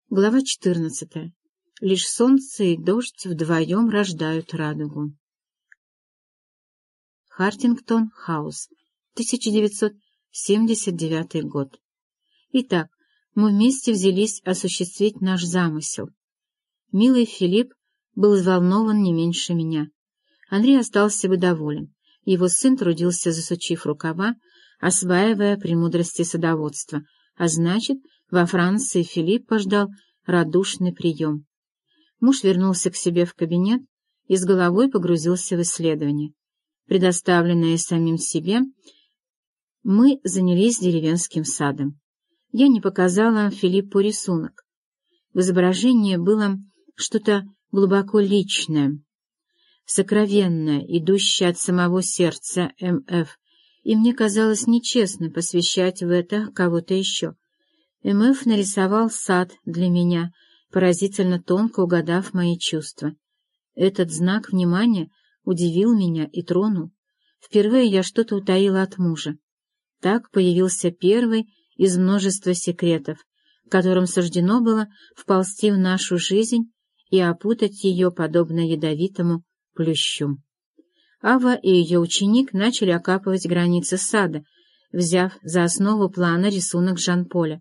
Глава 14. Лишь солнце и дождь вдвоем рождают радугу. Хартингтон-хаус, 1979 год. Итак, мы вместе взялись осуществить наш замысел. Милый Филипп был взволнован не меньше меня. Андрей остался бы доволен. Его сын трудился, засучив рукава, осваивая премудрости садоводства, а значит, во Франции Филиппа ждал радушный прием. Муж вернулся к себе в кабинет и с головой погрузился в исследование. Предоставленные самим себе, мы занялись деревенским садом. Я не показала Филиппу рисунок. В изображении было что-то глубоко личное, сокровенное, идущее от самого сердца М.Ф., и мне казалось нечестно посвящать в это кого-то еще. М.Ф. нарисовал сад для меня, поразительно тонко угадав мои чувства. Этот знак внимания удивил меня и тронул. Впервые я что-то утаила от мужа. Так появился первый из множества секретов, которым суждено было вползти в нашу жизнь и опутать ее подобно ядовитому плющу. Ава и ее ученик начали окапывать границы сада, взяв за основу плана рисунок Жан-Поля.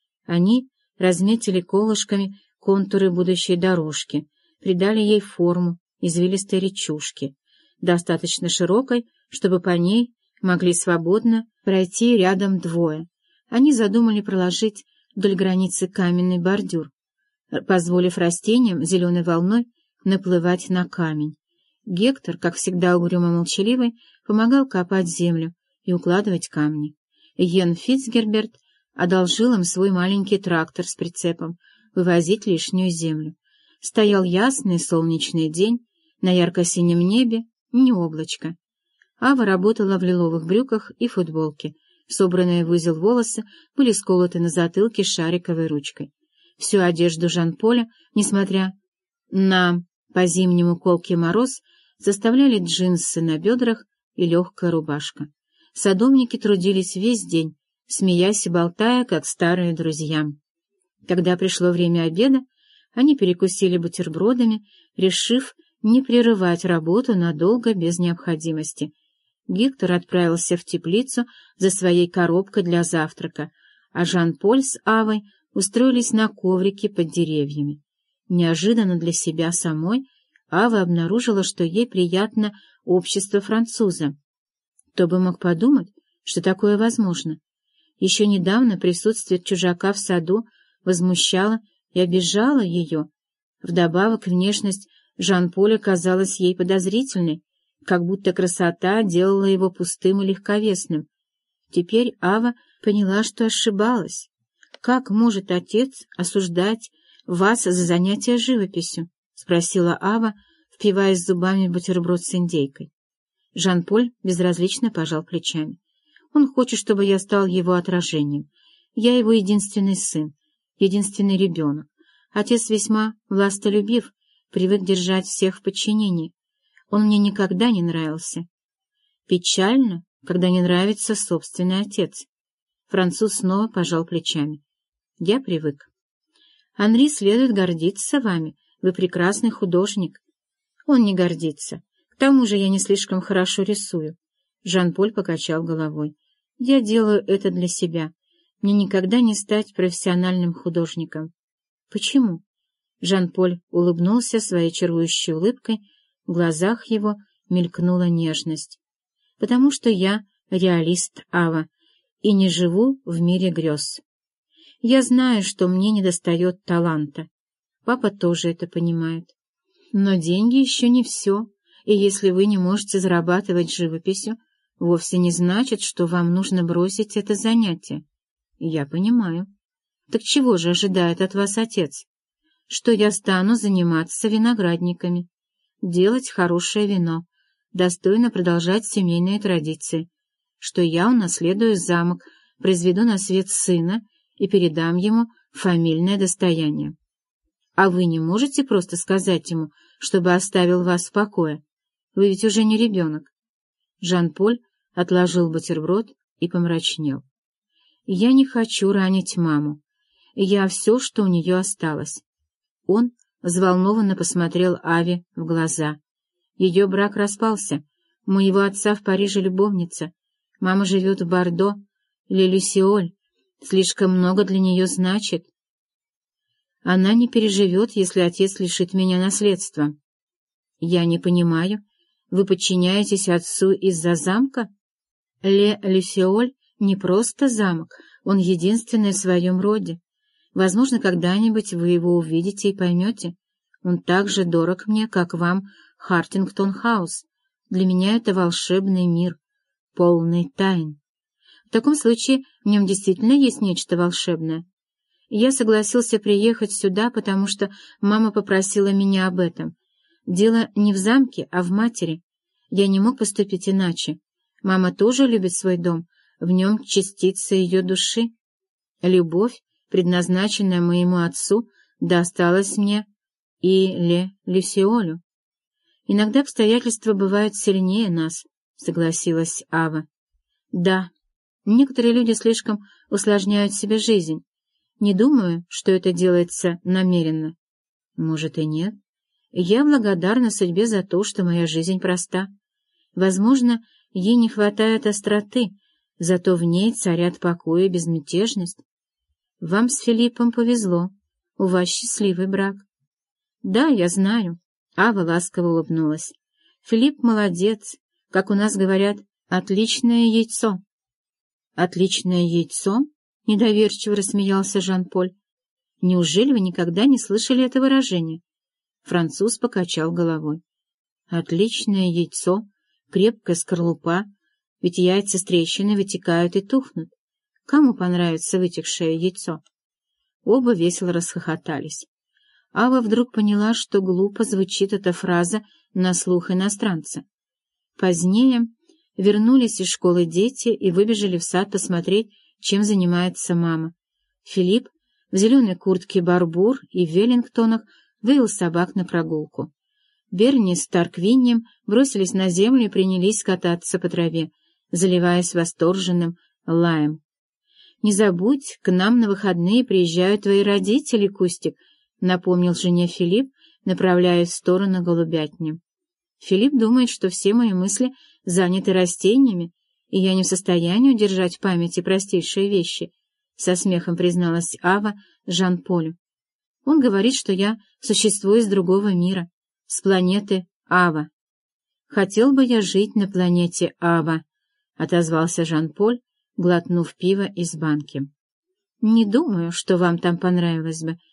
Они разметили колышками контуры будущей дорожки, придали ей форму извилистой речушки, достаточно широкой, чтобы по ней могли свободно пройти рядом двое. Они задумали проложить вдоль границы каменный бордюр, позволив растениям зеленой волной наплывать на камень. Гектор, как всегда угрюмо-молчаливый, помогал копать землю и укладывать камни. Йен Фицгерберт одолжил им свой маленький трактор с прицепом вывозить лишнюю землю. Стоял ясный солнечный день, на ярко-синем небе ни облачко. Ава работала в лиловых брюках и футболке. Собранные в узел волосы были сколоты на затылке шариковой ручкой. Всю одежду Жан-Поля, несмотря на по-зимнему колкий мороз, заставляли джинсы на бедрах и легкая рубашка. Садовники трудились весь день, смеясь и болтая, как старые друзья. Когда пришло время обеда, они перекусили бутербродами, решив не прерывать работу надолго без необходимости. Гектор отправился в теплицу за своей коробкой для завтрака, а Жан-Поль с Авой устроились на коврике под деревьями. Неожиданно для себя самой Ава обнаружила, что ей приятно общество француза. Кто бы мог подумать, что такое возможно? Еще недавно присутствие чужака в саду возмущало и обижало ее. Вдобавок внешность Жан-Поля казалась ей подозрительной, как будто красота делала его пустым и легковесным. Теперь Ава поняла, что ошибалась. «Как может отец осуждать вас за занятие живописью?» — спросила Ава, впиваясь зубами в бутерброд с индейкой. Жан-Поль безразлично пожал плечами. «Он хочет, чтобы я стал его отражением. Я его единственный сын, единственный ребенок. Отец весьма властолюбив, привык держать всех в подчинении. Он мне никогда не нравился. Печально, когда не нравится собственный отец». Француз снова пожал плечами. «Я привык. Анри следует гордиться вами. Вы прекрасный художник». «Он не гордится. К тому же я не слишком хорошо рисую». Жан-Поль покачал головой. «Я делаю это для себя. Мне никогда не стать профессиональным художником». «Почему?» Жан-Поль улыбнулся своей чарующей улыбкой, в глазах его мелькнула нежность. «Потому что я реалист, Ава, и не живу в мире грез. Я знаю, что мне недостает таланта. Папа тоже это понимает. Но деньги еще не все, и если вы не можете зарабатывать живописью, вовсе не значит, что вам нужно бросить это занятие. Я понимаю. Так чего же ожидает от вас отец? Что я стану заниматься виноградниками, делать хорошее вино, достойно продолжать семейные традиции, что я унаследую замок, произведу на свет сына и передам ему фамильное достояние. А вы не можете просто сказать ему, чтобы оставил вас в покое? Вы ведь уже не ребенок». Жан-Поль отложил бутерброд и помрачнел. «Я не хочу ранить маму. Я все, что у нее осталось». Он взволнованно посмотрел Аве в глаза. «Ее брак распался. У моего отца в Париже любовница. Мама живет в Бордо. Люсиоль слишком много для нее значит. Она не переживет, если отец лишит меня наследства». «Я не понимаю. Вы подчиняетесь отцу из-за замка?» Люсиоль не просто замок, он единственный в своем роде. Возможно, когда-нибудь вы его увидите и поймете. Он так же дорог мне, как вам Хартингтон-хаус. Для меня это волшебный мир, полный тайн. В таком случае в нем действительно есть нечто волшебное. Я согласился приехать сюда, потому что мама попросила меня об этом. Дело не в замке, а в матери. Я не мог поступить иначе. Мама тоже любит свой дом, в нем частица ее души. Любовь, предназначенная моему отцу, досталась мне и Люсиолю. Иногда обстоятельства бывают сильнее нас, согласилась Ава. Да, некоторые люди слишком усложняют себе жизнь. Не думаю, что это делается намеренно. Может и нет. Я благодарна судьбе за то, что моя жизнь проста. Возможно, ей не хватает остроты, зато в ней царят покой и безмятежность. Вам с Филиппом повезло, у вас счастливый брак. Да, я знаю. Ава ласково улыбнулась. Филипп молодец, как у нас говорят, отличное яйцо. Отличное яйцо? Недоверчиво рассмеялся Жан-Поль. Неужели вы никогда не слышали это выражение? Француз покачал головой. Отличное яйцо, крепкая скорлупа, ведь яйца с трещины вытекают и тухнут. Кому понравится вытекшее яйцо? Оба весело расхохотались. Ава вдруг поняла, что глупо звучит эта фраза на слух иностранца. Позднее вернулись из школы дети и выбежали в сад посмотреть, чем занимается мама. Филипп в зеленой куртке барбур и в веллингтонах вывел собак на прогулку. Берни с Тарквиннием бросились на землю и принялись кататься по траве, заливаясь восторженным лаем. «Не забудь, к нам на выходные приезжают твои родители, Кустик», — напомнил жене Филипп, направляясь в сторону голубятни. «Филипп думает, что все мои мысли заняты растениями, и я не в состоянии удержать в памяти простейшие вещи», — со смехом призналась Ава Жан-Полю. «Он говорит, что я существо из другого мира, с планеты Ава». «Хотел бы я жить на планете Ава», — отозвался Жан-Поль, глотнув пиво из банки. «Не думаю, что вам там понравилось бы.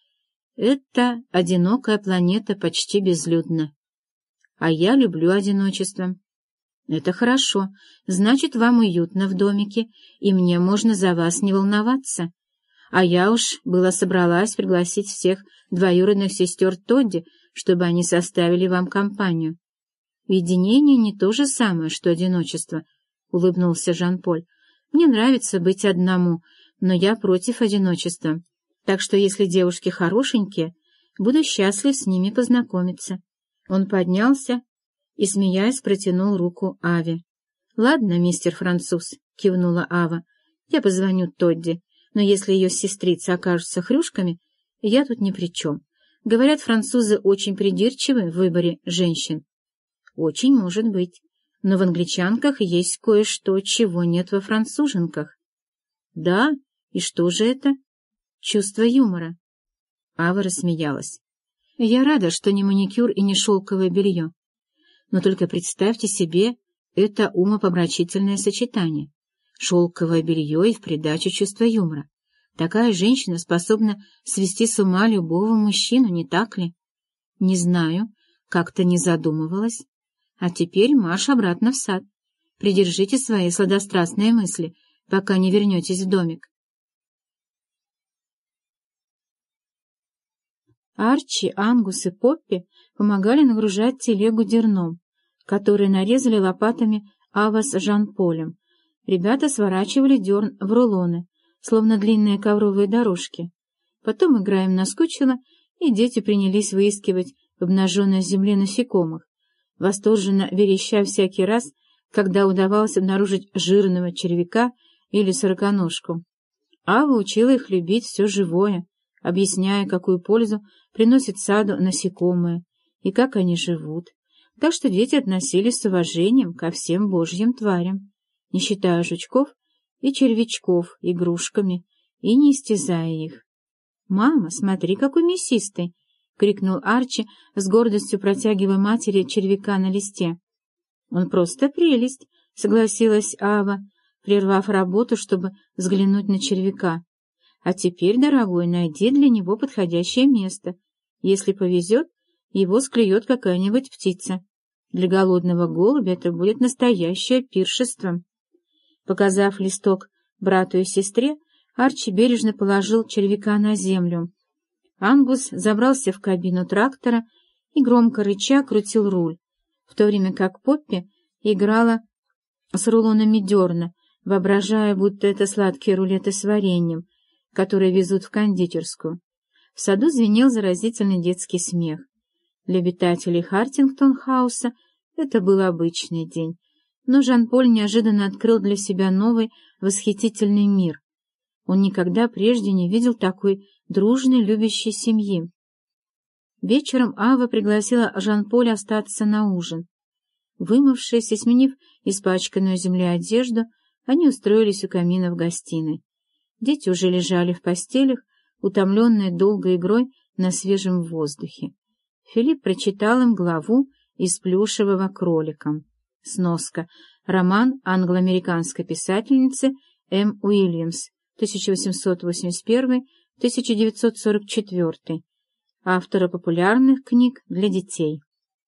Это одинокая планета почти безлюдна. А я люблю одиночество». «Это хорошо. Значит, вам уютно в домике, и мне можно за вас не волноваться. А я уж была собралась пригласить всех двоюродных сестер Тодди, чтобы они составили вам компанию». «Уединение не то же самое, что одиночество», — улыбнулся Жан-Поль. «Мне нравится быть одному, но я против одиночества. Так что если девушки хорошенькие, буду счастлив с ними познакомиться». Он поднялся и, смеясь, протянул руку Аве. «Ладно, мистер Француз», — кивнула Ава, — «я позвоню Тодди, но если ее сестрицы окажутся хрюшками, я тут ни при чем. Говорят, французы очень придирчивы в выборе женщин». «Очень может быть, но в англичанках есть кое-что, чего нет во француженках». «Да? И что же это?» «Чувство юмора». Ава рассмеялась. «Я рада, что не маникюр и не шелковое белье. Но только представьте себе это умопомрачительное сочетание. Шелковое белье и в придачу чувство юмора. Такая женщина способна свести с ума любого мужчину, не так ли? Не знаю, как-то не задумывалась. А теперь марш обратно в сад. Придержите свои сладострастные мысли, пока не вернетесь в домик». Арчи, Ангус и Поппи помогали нагружать телегу дерном, который нарезали лопатами Ава с Жан-Полем. Ребята сворачивали дерн в рулоны, словно длинные ковровые дорожки. Потом игра им наскучила, и дети принялись выискивать в обнаженной земле насекомых, восторженно вереща всякий раз, когда удавалось обнаружить жирного червяка или сороконожку. Ава учила их любить все живое, объясняя, какую пользу приносит саду насекомые и как они живут. Так что дети относились с уважением ко всем божьим тварям, не считая жучков и червячков игрушками и не истязая их. «Мама, смотри, какой мясистый!» — крикнул Арчи, с гордостью протягивая матери червяка на листе. «Он просто прелесть!» — согласилась Ава, прервав работу, чтобы взглянуть на червяка. «А теперь, дорогой, найди для него подходящее место. Если повезет, его склюет какая-нибудь птица. Для голодного голубя это будет настоящее пиршество». Показав листок брату и сестре, Арчи бережно положил червяка на землю. Ангус забрался в кабину трактора и, громко рыча, крутил руль, в то время как Поппи играла с рулонами дерна, воображая, будто это сладкие рулеты с вареньем, которые везут в кондитерскую. В саду звенел заразительный детский смех. Для обитателей Хартингтон-хауса это был обычный день, но Жан-Поль неожиданно открыл для себя новый восхитительный мир. Он никогда прежде не видел такой дружной, любящей семьи. Вечером Ава пригласила Жан-Поля остаться на ужин. Вымывшись и сменив испачканную землей одежду, они устроились у камина в гостиной. Дети уже лежали в постелях, утомленные долгой игрой на свежем воздухе. Филипп прочитал им главу из «Плюшевого кролика». Сноска. Роман англо-американской писательницы М. Уильямс, 1881-1944, автора популярных книг для детей.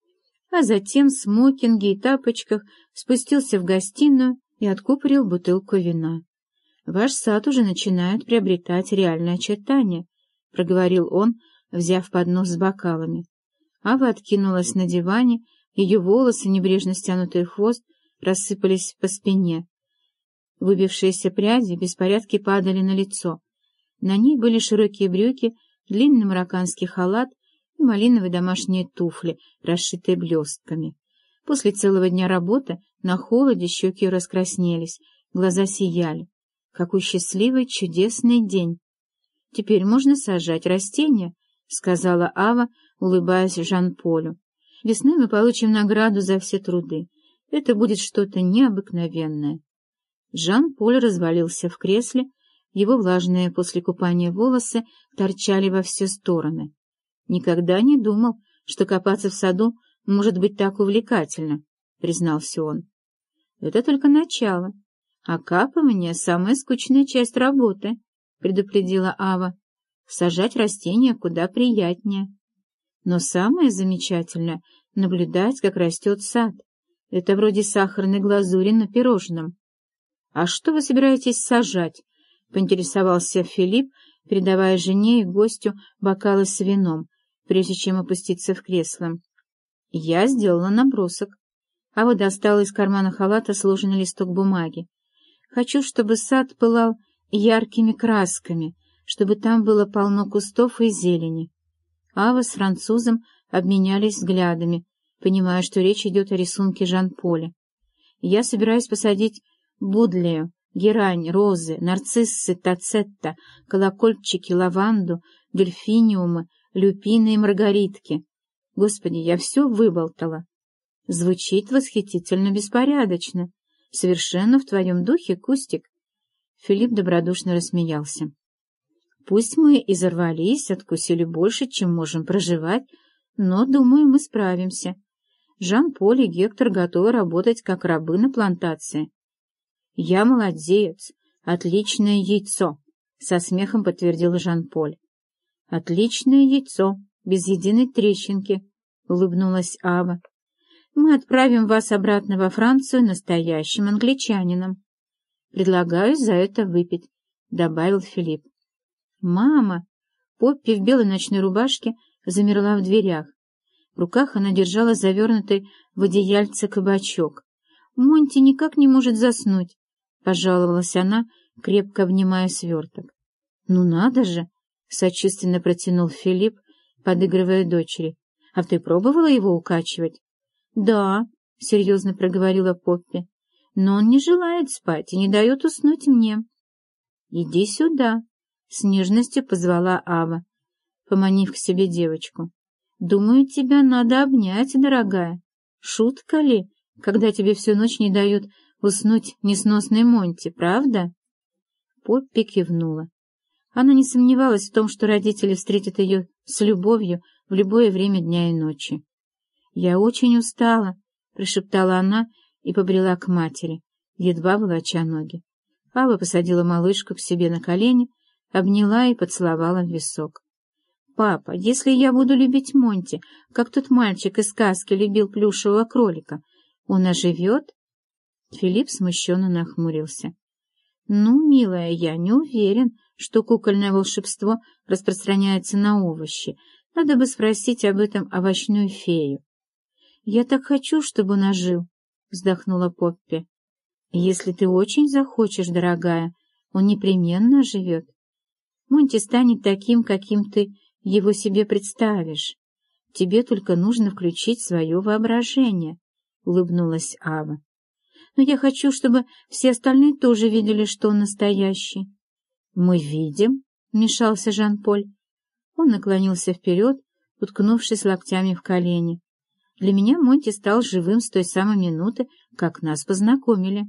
А затем в смокинге и тапочках спустился в гостиную и откупорил бутылку вина. «Ваш сад уже начинает приобретать реальные очертания», — проговорил он, взяв поднос с бокалами. Ава откинулась на диване, ее волосы, небрежно стянутый хвост, рассыпались по спине. Выбившиеся пряди в беспорядке падали на лицо. На ней были широкие брюки, длинный марокканский халат и малиновые домашние туфли, расшитые блестками. После целого дня работы на холоде щеки раскраснелись, глаза сияли. Какой счастливый, чудесный день! «Теперь можно сажать растения», — сказала Ава, улыбаясь Жан-Полю. «Весной мы получим награду за все труды. Это будет что-то необыкновенное». Жан-Поль развалился в кресле, его влажные после купания волосы торчали во все стороны. «Никогда не думал, что копаться в саду может быть так увлекательно», — признался он. «Это только начало, а капывание — самая скучная часть работы», — предупредила Ава. «Сажать растения куда приятнее. Но самое замечательное — наблюдать, как растет сад. Это вроде сахарной глазури на пирожном». «А что вы собираетесь сажать?» — поинтересовался Филипп, передавая жене и гостю бокалы с вином, прежде чем опуститься в кресло. Я сделала набросок. Ава достала из кармана халата сложенный листок бумаги. «Хочу, чтобы сад пылал яркими красками, чтобы там было полно кустов и зелени». Ава с французом обменялись взглядами, понимая, что речь идет о рисунке Жан-Поля. «Я собираюсь посадить будлею, герань, розы, нарциссы, тацетта, колокольчики, лаванду, дельфиниумы, люпины и маргаритки. Господи, я все выболтала. Звучит восхитительно беспорядочно. Совершенно в твоем духе, Кустик». Филипп добродушно рассмеялся. «Пусть мы и взорвались, откусили больше, чем можем проживать, но, думаю, мы справимся. Жан-Поль и Гектор готовы работать как рабы на плантации». «Я молодец, отличное яйцо», — со смехом подтвердил Жан-Поль. «Отличное яйцо, без единой трещинки», — улыбнулась Ава. «Мы отправим вас обратно во Францию настоящим англичанином. Предлагаю за это выпить», — добавил Филипп. «Мама!» Поппи в белой ночной рубашке замерла в дверях. В руках она держала завернутый в одеяльце кабачок. «Монти никак не может заснуть», — пожаловалась она, крепко обнимая сверток. «Ну надо же!» — сочувственно протянул Филипп, подыгрывая дочери. «А ты пробовала его укачивать?» «Да», — серьезно проговорила Поппи, — «но он не желает спать и не дает уснуть мне». «Иди сюда», — с нежностью позвала Ава, поманив к себе девочку. «Думаю, тебя надо обнять, дорогая. Шутка ли, когда тебе всю ночь не дают уснуть несносной Монти, правда?» Поппи кивнула. Она не сомневалась в том, что родители встретят ее с любовью в любое время дня и ночи. «Я очень устала», — прошептала она и побрела к матери, едва волоча ноги. Ава посадила малышку к себе на колени, обняла и поцеловала в висок. «Папа, если я буду любить Монти, как тот мальчик из сказки любил плюшевого кролика, он оживет?» Филипп смущенно нахмурился. «Ну, милая, я не уверен, что кукольное волшебство распространяется на овощи. Надо бы спросить об этом овощную фею». «Я так хочу, чтобы он ожил», — вздохнула Поппи. «Если ты очень захочешь, дорогая, он непременно оживет. Монти станет таким, каким ты его себе представишь. Тебе только нужно включить свое воображение», — улыбнулась Ава. «Но я хочу, чтобы все остальные тоже видели, что он настоящий». «Мы видим», — вмешался Жан-Поль. Он наклонился вперед, уткнувшись локтями в колени. «Для меня Монти стал живым с той самой минуты, как нас познакомили».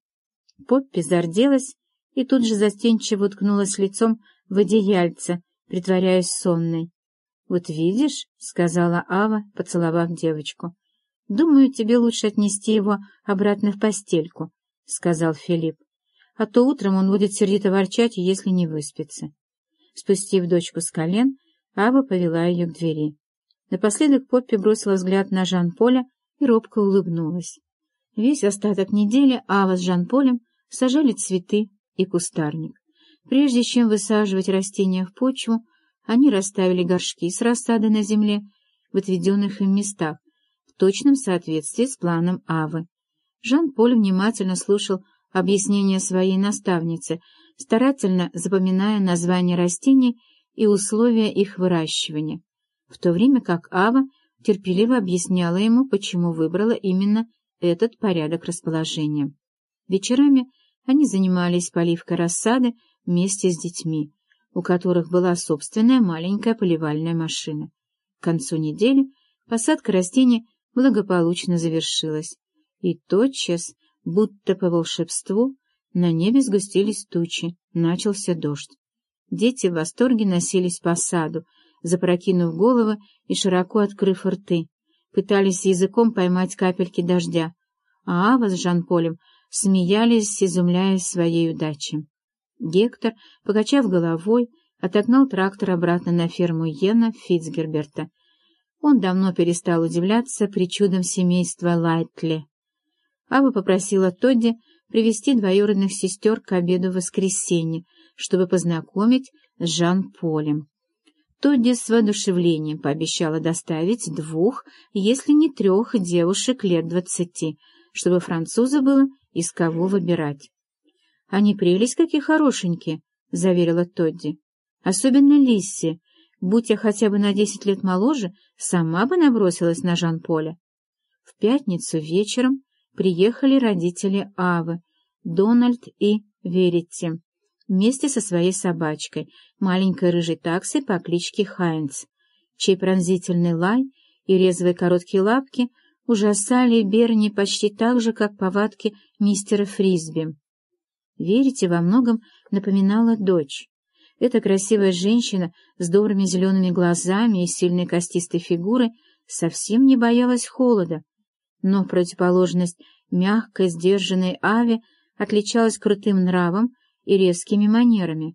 Поппи зарделась и тут же застенчиво уткнулась лицом в одеяльце, притворяясь сонной. «Вот видишь», — сказала Ава, поцеловав девочку. «Думаю, тебе лучше отнести его обратно в постельку», — сказал Филипп. «А то утром он будет сердито ворчать, если не выспится». Спустив дочку с колен, Ава повела ее к двери. Напоследок Поппи бросила взгляд на Жан-Поля и робко улыбнулась. Весь остаток недели Ава с Жан-Полем сажали цветы и кустарник. Прежде чем высаживать растения в почву, они расставили горшки с рассадой на земле в отведенных им местах, в точном соответствии с планом Авы. Жан-Поль внимательно слушал объяснения своей наставницы, старательно запоминая названия растений и условия их выращивания, в то время как Ава терпеливо объясняла ему, почему выбрала именно этот порядок расположения. Вечерами они занимались поливкой рассады вместе с детьми, у которых была собственная маленькая поливальная машина. К концу недели посадка растений благополучно завершилась, и тотчас, будто по волшебству, на небе сгустились тучи, начался дождь. Дети в восторге носились по саду, запрокинув головы и широко открыв рты, пытались языком поймать капельки дождя, а Ава с Жан-Полем смеялись, изумляясь своей удачей. Гектор, покачав головой, отогнал трактор обратно на ферму Йена Фицгерберта. Он давно перестал удивляться причудам семейства Лайтли. Ава попросила Тодди привести двоюродных сестер к обеду в воскресенье, чтобы познакомить с Жан-Полем. Тодди с воодушевлением пообещала доставить 2, если не 3 девушек лет 20, чтобы французу было из кого выбирать. «Они прелесть какие хорошенькие», — заверила Тодди. «Особенно Лисси. Будь я хотя бы на 10 лет моложе, сама бы набросилась на Жан-Поля». В пятницу вечером приехали родители Авы, Дональд и Веритти, вместе со своей собачкой, маленькой рыжей таксой по кличке Хайнц, чей пронзительный лай и резвые короткие лапки ужасали Берни почти так же, как повадки мистера Фрисби. Веритти во многом напоминала дочь. Эта красивая женщина с добрыми зелеными глазами и сильной костистой фигурой совсем не боялась холода, но в противоположность мягкой, сдержанной Аве отличалась крутым нравом и резкими манерами.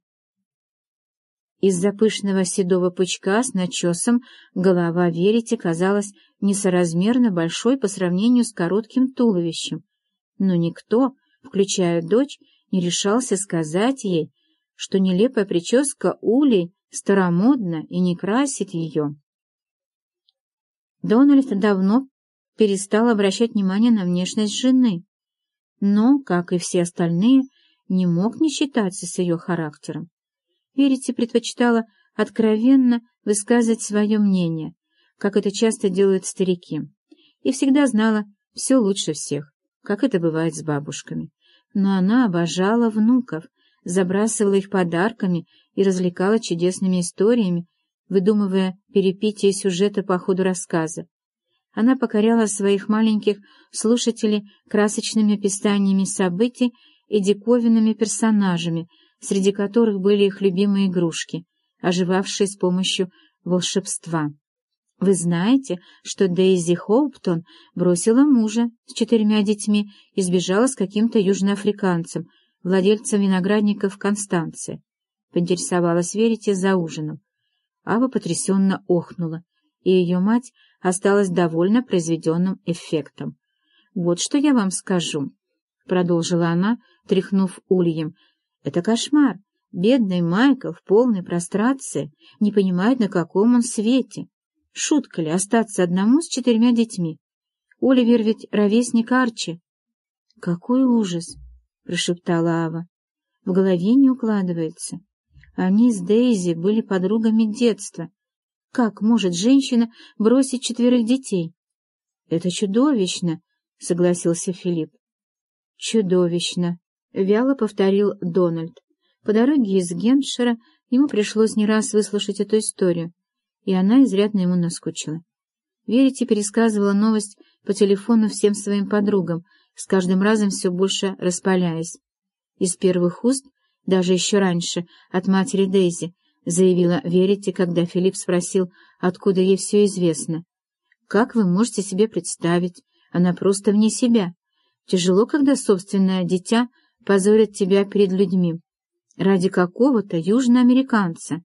Из-за пышного седого пучка с начесом голова Верити казалась несоразмерно большой по сравнению с коротким туловищем, но никто, включая дочь, не решался сказать ей, что нелепая прическа Улей старомодна и не красит ее. Дональд давно перестал обращать внимание на внешность жены, но, как и все остальные, не мог не считаться с ее характером. Верити предпочитала откровенно высказывать свое мнение, как это часто делают старики, и всегда знала все лучше всех, как это бывает с бабушками. Но она обожала внуков, забрасывала их подарками и развлекала чудесными историями, выдумывая перипетии сюжета по ходу рассказа. Она покоряла своих маленьких слушателей красочными описаниями событий и диковинными персонажами, среди которых были их любимые игрушки, оживавшие с помощью волшебства. Вы знаете, что Дейзи Хоуптон бросила мужа с 4 детьми и сбежала с каким-то южноафриканцем, владельцем виноградника в Констанции? Поинтересовалась Верите за ужином. Ава потрясенно охнула, и ее мать осталась довольна произведенным эффектом. «Вот что я вам скажу», — продолжила она, тряхнув ульем. «Это кошмар. Бедный Майкл в полной прострации не понимает, на каком он свете. Шутка ли остаться одному с 4 детьми? Оливер ведь ровесник Арчи». «Какой ужас!» — прошептала Ава. «В голове не укладывается. Они с Дейзи были подругами детства. Как может женщина бросить 4 детей?» «Это чудовищно», — согласился Филипп. «Чудовищно», — вяло повторил Дональд. По дороге из Гемпшира ему пришлось не раз выслушать эту историю, и она изрядно ему наскучила. Верите пересказывала новость по телефону всем своим подругам, с каждым разом все больше распаляясь. Из первых уст, даже еще раньше, от матери Дейзи, заявила Верите, когда Филипп спросил, откуда ей все известно. «Как вы можете себе представить? Она просто вне себя. Тяжело, когда собственное дитя позорит тебя перед людьми. Ради какого-то южноамериканца.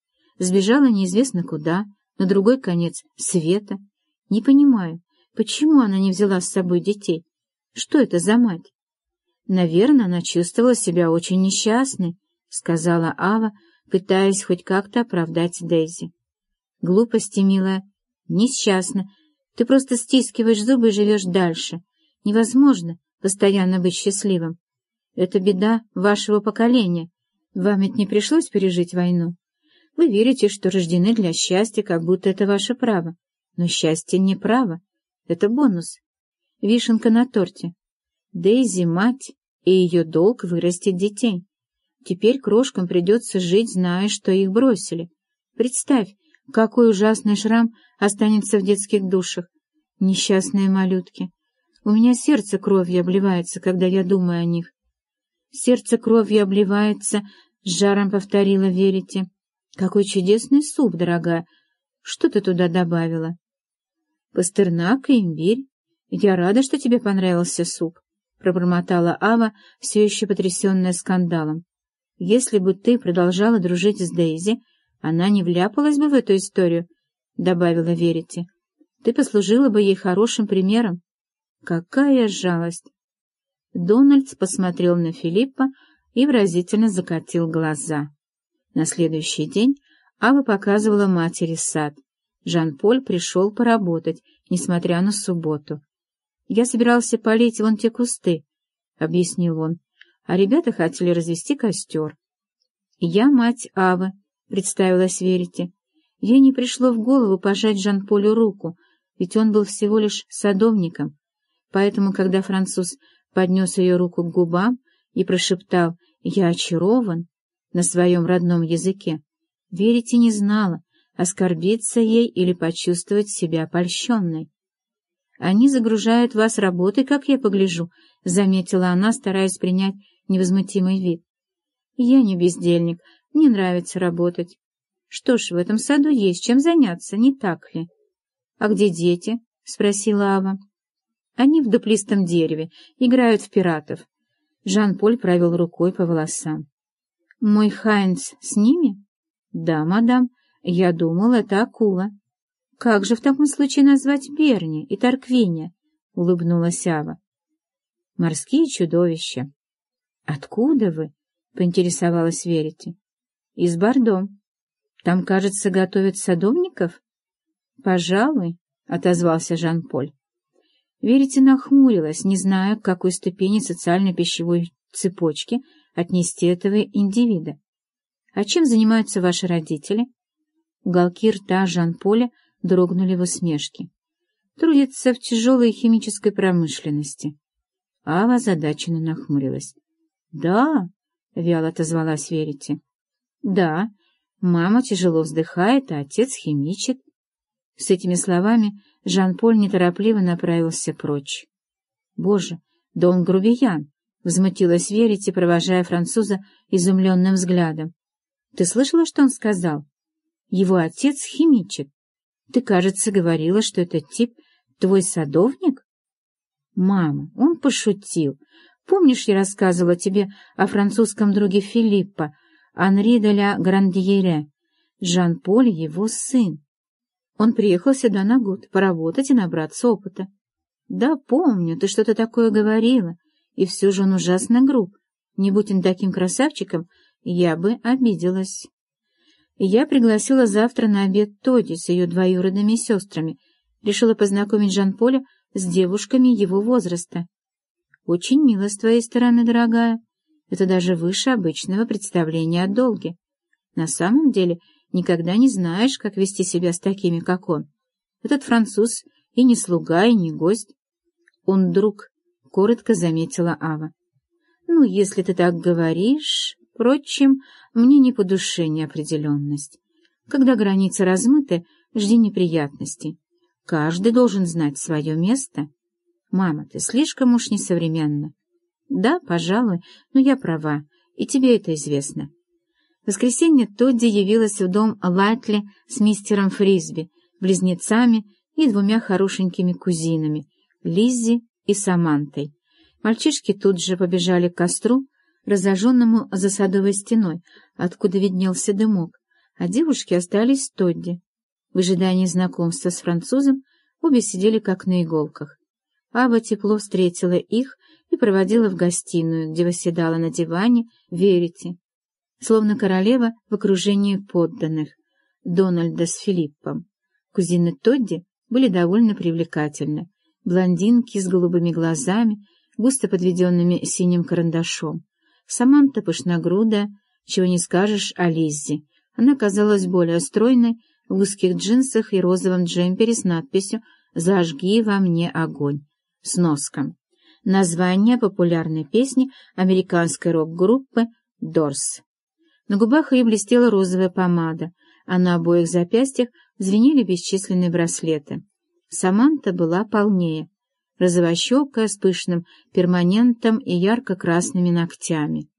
Сбежала неизвестно куда, на другой конец света. Не понимаю, почему она не взяла с собой детей? Что это за мать?» «Наверное, она чувствовала себя очень несчастной», — сказала Ава, пытаясь хоть как-то оправдать Дейзи. «Глупости, милая. Несчастна. Ты просто стискиваешь зубы и живешь дальше. Невозможно постоянно быть счастливым. Это беда вашего поколения. Вам ведь не пришлось пережить войну. Вы верите, что рождены для счастья, как будто это ваше право. Но счастье не право. Это бонус. Вишенка на торте. Дейзи — мать, и ее долг — вырастить детей. Теперь крошкам придется жить, зная, что их бросили. Представь, какой ужасный шрам останется в детских душах. Несчастные малютки. У меня сердце кровью обливается, когда я думаю о них. Сердце кровью обливается, с жаром повторила Верите. Какой чудесный суп, дорогая. Что ты туда добавила? Пастернак и имбирь. Я рада, что тебе понравился суп, пробормотала Ава, все еще потрясенная скандалом. Если бы ты продолжала дружить с Дейзи, она не вляпалась бы в эту историю, добавила Верите. Ты послужила бы ей хорошим примером. Какая жалость! Дональд посмотрел на Филиппа и выразительно закатил глаза. На следующий день Ава показывала матери сад. Жан-Поль пришел поработать, несмотря на субботу. «Я собирался полить вон те кусты», — объяснил он, «а ребята хотели развести костер». «Я мать Авы», — представилась Верите. Ей не пришло в голову пожать Жан-Полю руку, ведь он был всего лишь садовником. Поэтому, когда француз поднес ее руку к губам и прошептал «Я очарован» на своем родном языке, Верите не знала, оскорбиться ей или почувствовать себя польщенной. «Они загружают вас работой, как я погляжу», — заметила она, стараясь принять невозмутимый вид. «Я не бездельник, мне нравится работать. Что ж, в этом саду есть чем заняться, не так ли?» «А где дети?» — спросила Ава. «Они в дуплистом дереве, играют в пиратов». Жан-Поль провел рукой по волосам. «Мой Хайнц с ними?» «Да, мадам, я думал, это акула». «Как же в таком случае назвать Берни и Тарквиня?» — улыбнулась Ава. «Морские чудовища». «Откуда вы?» — поинтересовалась Верите. «Из Бордо. Там, кажется, готовят садовников?» «Пожалуй», — отозвался Жан-Поль. Верите нахмурилась, не зная, к какой ступени социальной пищевой цепочки отнести этого индивида. «А чем занимаются ваши родители?» Уголки рта Жан-Поля дрогнули в усмешке. «Трудятся в тяжелой химической промышленности». Ава озадаченно нахмурилась. «Да, вяло отозвалась Верите. Да, мама тяжело вздыхает, а отец химичит. С этими словами Жан-Поль неторопливо направился прочь. Боже, да он грубиян! Возмутилась Верите, провожая француза изумленным взглядом. Ты слышала, что он сказал? Его отец химичит. Ты, кажется, говорила, что этот тип твой садовник? Мама, он пошутил. Помнишь, я рассказывала тебе о французском друге Филиппа, Анри де ля Грандьере? Жан-Поль — его сын. Он приехал сюда на год поработать и набраться опыта. Да, помню, ты что-то такое говорила, и все же он ужасно груб. Не будь он таким красавчиком, я бы обиделась. Я пригласила завтра на обед Тодди с ее двоюродными сестрами. Решила познакомить Жан-Поля с девушками его возраста. Очень мило с твоей стороны, дорогая. Это даже выше обычного представления о долге. На самом деле, никогда не знаешь, как вести себя с такими, как он. Этот француз и не слуга, и не гость. Он друг, — коротко заметила Ава. Ну, если ты так говоришь... Впрочем, мне не по душе неопределенность. Когда границы размыты, жди неприятностей. Каждый должен знать свое место. Мама, ты слишком уж несовременна. Да, пожалуй, но я права, и тебе это известно. В воскресенье Тодди явилась в дом Лайтли с мистером Фрисби, близнецами и двумя хорошенькими кузинами, Лиззи и Самантой. Мальчишки тут же побежали к костру, разожженному за садовой стеной, откуда виднелся дымок, а девушки остались с Тодди. В ожидании знакомства с французом обе сидели как на иголках. Ава тепло встретила их и проводила в гостиную, где восседала на диване Верите, словно королева в окружении подданных, Дональда с Филиппом. Кузины Тодди были довольно привлекательны, блондинки с голубыми глазами, густо подведенными синим карандашом. Саманта пышногрудая, чего не скажешь о Лиззи. Она казалась более стройной, в узких джинсах и розовом джемпере с надписью «Зажги во мне огонь». Сноска. Название популярной песни американской рок-группы «Дорс». На губах ее блестела розовая помада, а на обоих запястьях звенели бесчисленные браслеты. Саманта была полнее, розовощекая, с пышным перманентом и ярко-красными ногтями.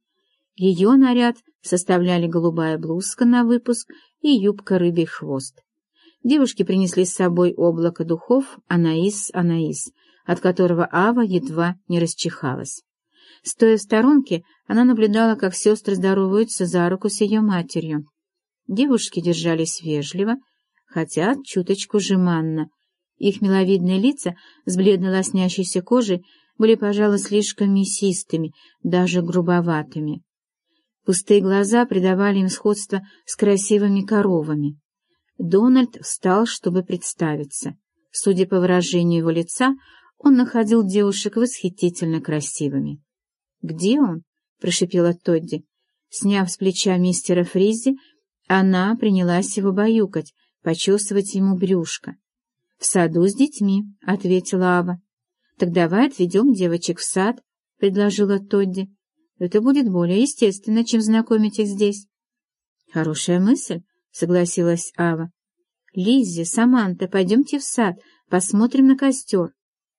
Ее наряд составляли голубая блузка на выпуск и юбка рыбий хвост. Девушки принесли с собой облако духов «Анаис, Анаис», от которого Ава едва не расчихалась. Стоя в сторонке, она наблюдала, как сестры здороваются за руку с ее матерью. Девушки держались вежливо, хотя чуточку жеманно. Их миловидные лица с бледной лоснящейся кожей были, пожалуй, слишком мясистыми, даже грубоватыми. Пустые глаза придавали им сходство с красивыми коровами. Дональд встал, чтобы представиться. Судя по выражению его лица, он находил девушек восхитительно красивыми. «Где он?» — прошипела Тодди. Сняв с плеча мистера Фриззи, она принялась его баюкать, почесывать ему брюшко. «В саду с детьми», — ответила Ава. «Так давай отведем девочек в сад», — предложила Тодди. «Это будет более естественно, чем знакомить их здесь». «Хорошая мысль», — согласилась Ава. «Лиззи, Саманта, пойдемте в сад, посмотрим на костер».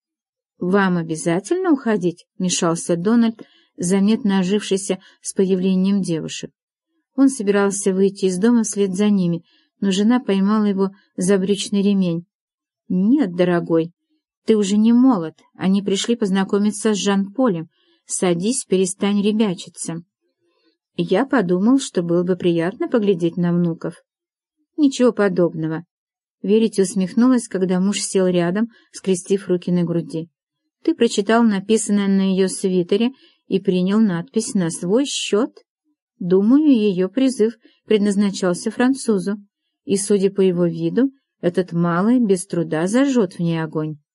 «Вам обязательно уходить?» — вмешался Дональд, заметно ожившийся с появлением девушек. Он собирался выйти из дома вслед за ними, но жена поймала его за брючный ремень. «Нет, дорогой, ты уже не молод, они пришли познакомиться с Жан-Полем. Садись, перестань ребячиться». Я подумал, что было бы приятно поглядеть на внуков. «Ничего подобного». Верите усмехнулась, когда муж сел рядом, скрестив руки на груди. «Ты прочитал написанное на ее свитере и принял надпись на свой счет. Думаю, ее призыв предназначался французу, и, судя по его виду, этот малый без труда зажжет в ней огонь».